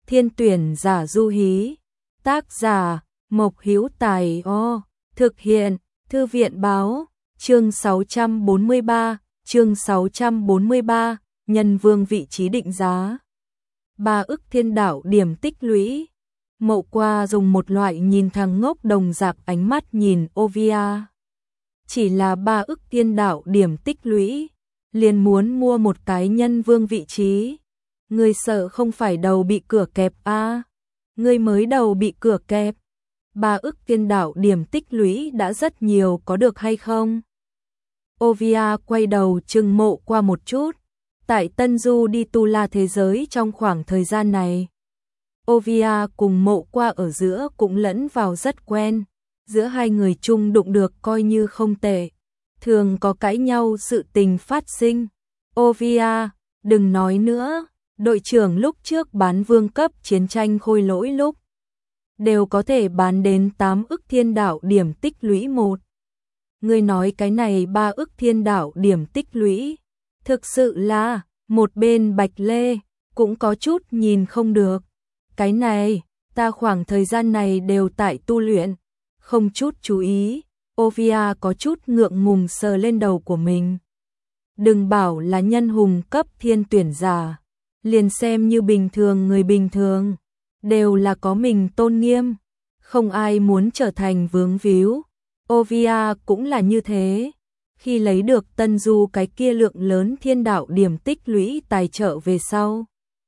Thiên tuyển giả du hí. Tác giả Mộc Hữu Tài. Thực hiện Thư viện báo. Chương 643, Nhân Vương vị trí định giá. 3 ức thiên đạo điểm tích lũy. Mậu Qua dùng một loại nhìn thằng ngốc đồng dạng ánh mắt nhìn Ovia. Chỉ là 3 ức thiên đạo điểm tích lũy, liền muốn mua một cái nhân vương vị trí. Ngươi sợ không phải đầu bị cửa kẹp à? Ngươi mới đầu bị cửa kẹp. 3 ức thiên đạo điểm tích lũy đã rất nhiều, có được hay không? Ovia quay đầu trừng Mộ Qua một chút. Tại Tân Du đi tu la thế giới trong khoảng thời gian này, Ovia cùng Mộ Qua ở giữa cũng lẫn vào rất quen. Giữa hai người chung đụng được coi như không tệ. Thường có cãi nhau sự tình phát sinh. Ovia, đừng nói nữa. Đội trưởng lúc trước bán vương cấp chiến tranh khôi lỗi lúc đều có thể bán đến 8 ức thiên đạo điểm tích lũy một. Ngươi nói cái này 3 ức thiên đạo điểm tích lũy. Thực sự là, một bên Bạch Lê cũng có chút nhìn không được. Cái này, ta khoảng thời gian này đều tại tu luyện, không chút chú ý. Ovia có chút ngượng ngùng sờ lên đầu của mình. Đừng bảo là nhân hùng cấp thiên tuyển giả, liền xem như bình thường người bình thường, đều là có mình tôn nghiêm, không ai muốn trở thành vướng víu. Ovia cũng là như thế. Khi lấy được Tân Du cái kia lượng lớn thiên đạo điểm tích lũy tài trợ về sau,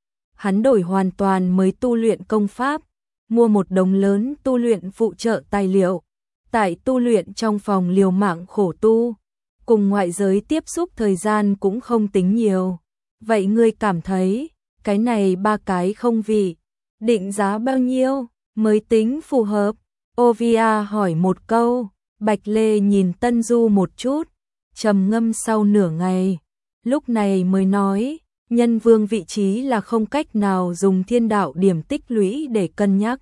hắn đổi hoàn toàn mới tu luyện công pháp, mua một đống lớn tu luyện phụ trợ tài liệu, tại tu luyện trong phòng liều mạng khổ tu, cùng ngoại giới tiếp xúc thời gian cũng không tính nhiều. Vậy ngươi cảm thấy, cái này 3 cái không vị, định giá bao nhiêu mới tính phù hợp? Ovia hỏi một câu. Bạch Lê nhìn Tân Du một chút, trầm ngâm sau nửa ngày, lúc này mới nói, nhân vương vị trí là không cách nào dùng thiên đạo điểm tích lũy để cân nhắc.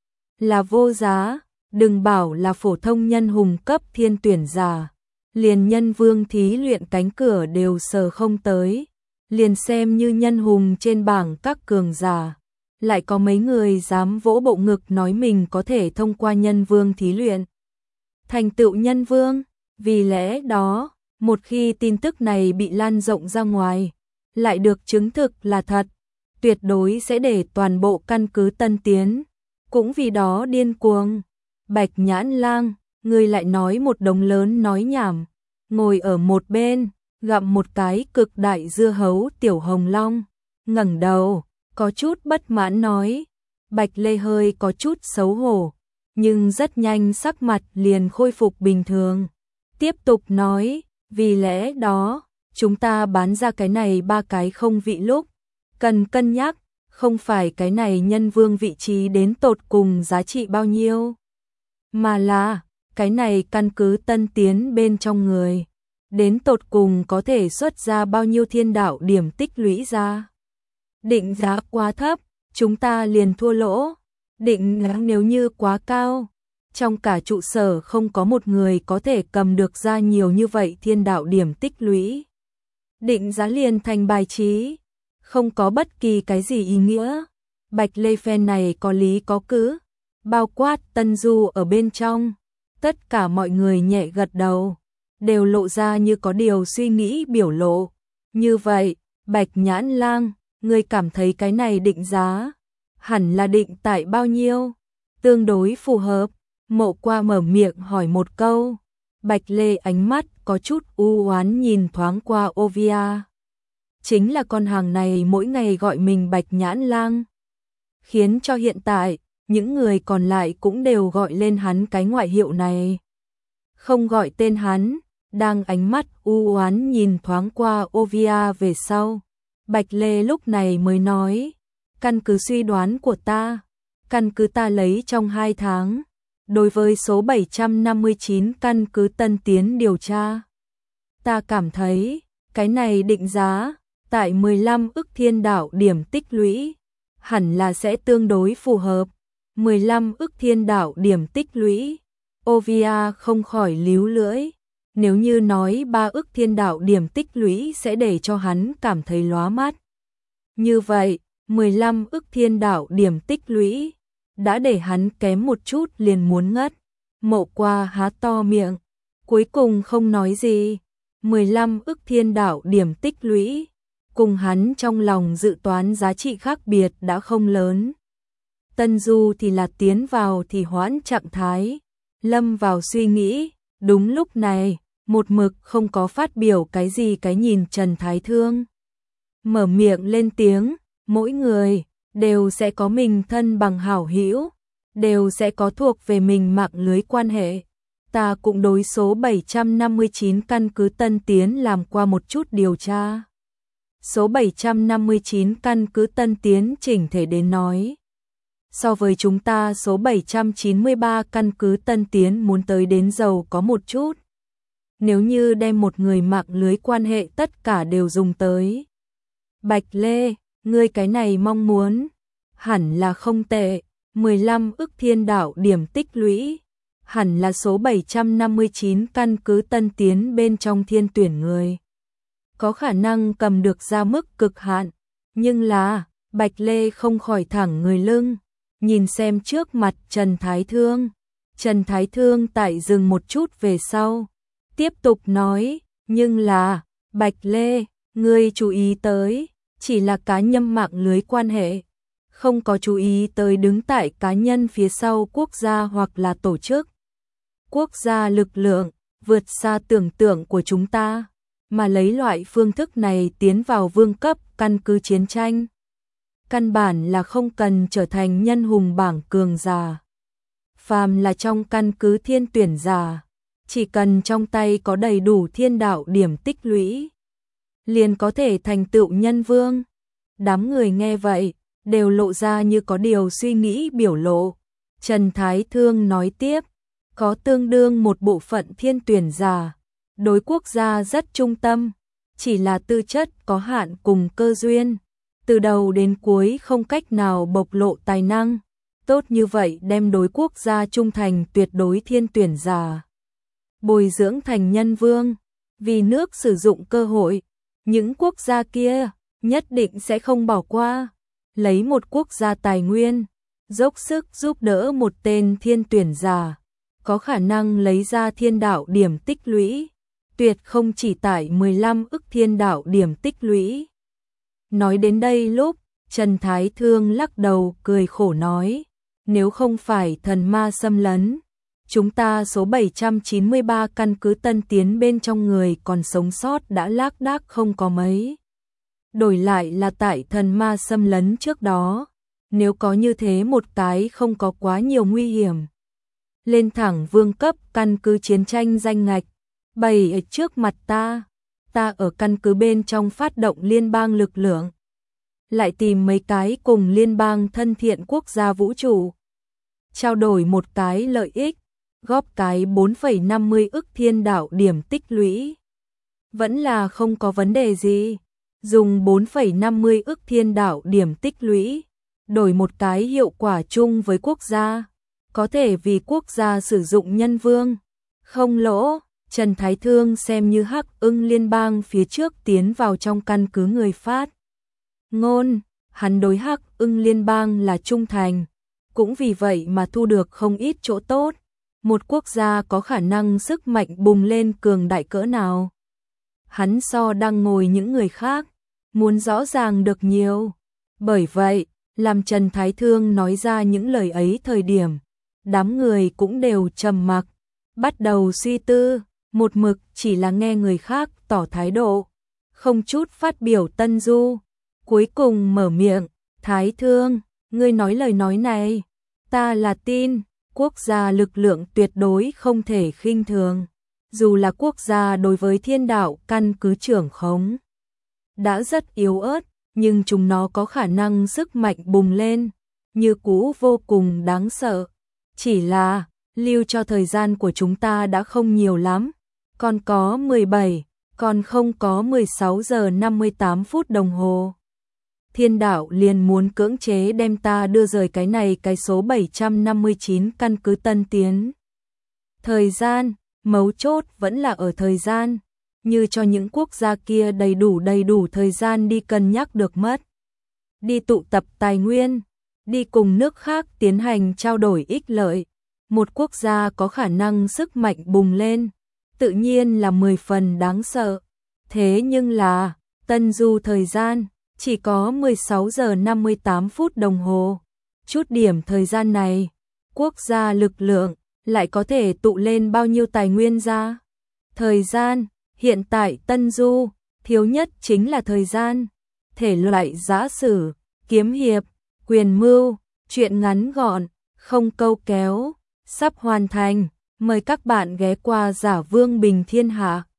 Là vô giá, đừng bảo là phổ thông nhân hùng cấp thiên tuyển giả, liền nhân vương thí luyện cánh cửa đều sờ không tới, liền xem như nhân hùng trên bảng các cường giả. Lại có mấy người dám vỗ bộ ngực nói mình có thể thông qua nhân vương thí luyện thành tựu nhân vương. Vì lẽ đó, một khi tin tức này bị lan rộng ra ngoài, lại được chứng thực là thật, tuyệt đối sẽ để toàn bộ căn cứ Tân Tiến cũng vì đó điên cuồng. Bạch Nhãn Lang, ngươi lại nói một đống lớn nói nhảm. Ngồi ở một bên, gặm một cái cực đại dưa hấu Tiểu Hồng Long, ngẩng đầu, có chút bất mãn nói. Bạch Lê hơi có chút xấu hổ, nhưng rất nhanh sắc mặt liền khôi phục bình thường. Tiếp tục nói, vì lẽ đó, chúng ta bán ra cái này 3 cái không vị lúc, cần cân nhắc, không phải cái này nhân vương vị trí đến tột cùng giá trị bao nhiêu, mà là, cái này căn cứ Tân Tiến bên trong người, đến tột cùng có thể xuất ra bao nhiêu thiên đạo điểm tích lũy ra. Định giá quá thấp, chúng ta liền thua lỗ. Định giá nếu như quá cao, trong cả trụ sở không có một người có thể cầm được ra nhiều như vậy thiên đạo điểm tích lũy. Định giá liền thành bài trí, không có bất kỳ cái gì ý nghĩa. Bạch Lê phen này có lý có cứ, bao quát Tân Du ở bên trong. Tất cả mọi người nhẹ gật đầu, đều lộ ra như có điều suy nghĩ biểu lộ. Như vậy, Bạch Nhãn Lang, ngươi cảm thấy cái này định giá hẳn là định tại bao nhiêu? Tương đối phù hợp. Mộ Qua mở miệng hỏi một câu. Bạch Lê ánh mắt có chút u oán nhìn thoáng qua Ovia. Chính là con hàng này mỗi ngày gọi mình Bạch Nhãn Lang, khiến cho hiện tại, những người còn lại cũng đều gọi lên hắn cái ngoại hiệu này. Không gọi tên hắn, đang ánh mắt u oán nhìn thoáng qua Ovia về sau. Bạch Lê lúc này mới nói, căn cứ suy đoán của ta, căn cứ ta lấy trong 2 tháng, đối với số 759 căn cứ Tân Tiến điều tra, ta cảm thấy, cái này định giá, tại 15 ức thiên đạo điểm tích lũy, hẳn là sẽ tương đối phù hợp. 15 ức thiên đạo điểm tích lũy, Ovia không khỏi líu lưỡi. Nếu như nói 3 ức thiên đạo điểm tích lũy sẽ để cho hắn cảm thấy lóa mắt. Như vậy, 15 ức thiên đạo điểm tích lũy, đã để hắn kém một chút liền muốn ngất. Mộ Qua há to miệng, cuối cùng không nói gì. 15 ức thiên đạo điểm tích lũy, cùng hắn trong lòng dự toán giá trị khác biệt đã không lớn. Tân Du thì là tiến vào thì hoãn trạng thái, lâm vào suy nghĩ. Đúng lúc này, một mực không có phát biểu cái gì cái nhìn Trần Thái Thương mở miệng lên tiếng, mỗi người đều sẽ có mình thân bằng hảo hữu, đều sẽ có thuộc về mình mạng lưới quan hệ. Ta cũng đối số 759 căn cứ Tân Tiến làm qua một chút điều tra. Số 759 căn cứ Tân Tiến chỉnh thể đến nói, so với chúng ta số 793 căn cứ Tân Tiến muốn tới đến giàu có một chút. Nếu như đem một người mạng lưới quan hệ tất cả đều dùng tới. Bạch Lê, ngươi cái này mong muốn, hẳn là không tệ. 15 ức thiên đạo điểm tích lũy, hẳn là số 759 căn cứ Tân Tiến bên trong thiên tuyển người. Có khả năng cầm được ra mức cực hạn, nhưng là, Bạch Lê không khỏi thẳng người lưng, nhìn xem trước mặt Trần Thái Thương. Trần Thái Thương tại dừng một chút về sau, tiếp tục nói, nhưng là, Bạch Lê, ngươi chú ý tới, chỉ là cá nhân mạng lưới quan hệ, không có chú ý tới đứng tại cá nhân phía sau quốc gia hoặc là tổ chức. Quốc gia lực lượng, vượt xa tưởng tượng của chúng ta, mà lấy loại phương thức này tiến vào vương cấp căn cứ chiến tranh. Căn bản là không cần trở thành nhân hùng bảng cường giả. Phàm là trong căn cứ thiên tuyển giả, chỉ cần trong tay có đầy đủ thiên đạo điểm tích lũy, liền có thể thành tựu nhân vương. Đám người nghe vậy, đều lộ ra như có điều suy nghĩ biểu lộ. Trần Thái Thương nói tiếp, có tương đương một bộ phận thiên tuyển giả, đối quốc gia rất trung tâm, chỉ là tư chất có hạn cùng cơ duyên, từ đầu đến cuối không cách nào bộc lộ tài năng, tốt như vậy đem đối quốc gia trung thành tuyệt đối thiên tuyển giả bồi dưỡng thành nhân vương, vì nước sử dụng cơ hội, những quốc gia kia nhất định sẽ không bỏ qua, lấy một quốc gia tài nguyên, dốc sức giúp đỡ một tên thiên tuyển giả, có khả năng lấy ra thiên đạo điểm tích lũy, tuyệt không chỉ tại 15 ức thiên đạo điểm tích lũy. Nói đến đây lúc, Trần Thái Thương lắc đầu cười khổ nói, nếu không phải thần ma xâm lấn, chúng ta số 793 căn cứ Tân Tiến bên trong người còn sống sót đã lác đác không có mấy. Đổi lại là tại thần ma xâm lấn trước đó, nếu có như thế một cái không có quá nhiều nguy hiểm. Lên thẳng vương cấp căn cứ chiến tranh danh ngạch, bày ở trước mặt ta ở căn cứ bên trong phát động liên bang lực lượng. Lại tìm mấy cái cùng liên bang thân thiện quốc gia vũ trụ, trao đổi một cái lợi ích, góp cái 4,50 ức thiên đạo điểm tích lũy. Vẫn là không có vấn đề gì, dùng 4,50 ức thiên đạo điểm tích lũy, đổi một cái hiệu quả chung với quốc gia, có thể vì quốc gia sử dụng nhân vương, không lỗ. Trần Thái Thương xem như Hắc Ưng liên bang phía trước tiến vào trong căn cứ người phát ngôn, hắn đối Hắc Ưng liên bang là trung thành, cũng vì vậy mà thu được không ít chỗ tốt. Một quốc gia có khả năng sức mạnh bùng lên cường đại cỡ nào, hắn so đang ngồi những người khác muốn rõ ràng được nhiều. Bởi vậy, làm Trần Thái Thương nói ra những lời ấy thời điểm, đám người cũng đều trầm mặc, bắt đầu suy tư, một mực chỉ là nghe người khác tỏ thái độ, không chút phát biểu. Tân Du cuối cùng mở miệng, Thái Thương, ngươi nói lời nói này, ta là tin, quốc gia lực lượng tuyệt đối không thể khinh thường, dù là quốc gia đối với thiên đạo căn cứ trưởng khống đã rất yếu ớt, nhưng chúng nó có khả năng sức mạnh bùng lên, như cũ vô cùng đáng sợ. Chỉ là, lưu cho thời gian của chúng ta đã không nhiều lắm, còn có 17, còn không có 16 giờ 58 phút đồng hồ. Thiên đạo liền muốn cưỡng chế đem ta đưa rời cái này cái số 759 căn cứ Tân Tiến. Thời gian, mấu chốt vẫn là ở thời gian, như cho những quốc gia kia đầy đủ thời gian đi cân nhắc được mất. đi tụ tập tài nguyên, đi cùng nước khác tiến hành trao đổi ích lợi. Một quốc gia có khả năng sức mạnh bùng lên, tự nhiên là 10 phần đáng sợ. Thế nhưng là, Tân Du thời gian, chỉ có 16 giờ 58 phút đồng hồ. Chút điểm thời gian này, quốc gia lực lượng lại có thể tụ lên bao nhiêu tài nguyên ra? Thời gian, hiện tại Tân Du, thiếu nhất chính là thời gian. Thể loại giã sử, kiếm hiệp, quyền mưu, truyện ngắn gọn, không câu kéo, sắp hoàn thành. Mời các bạn ghé qua Giả Vương Bình Thiên Hạ.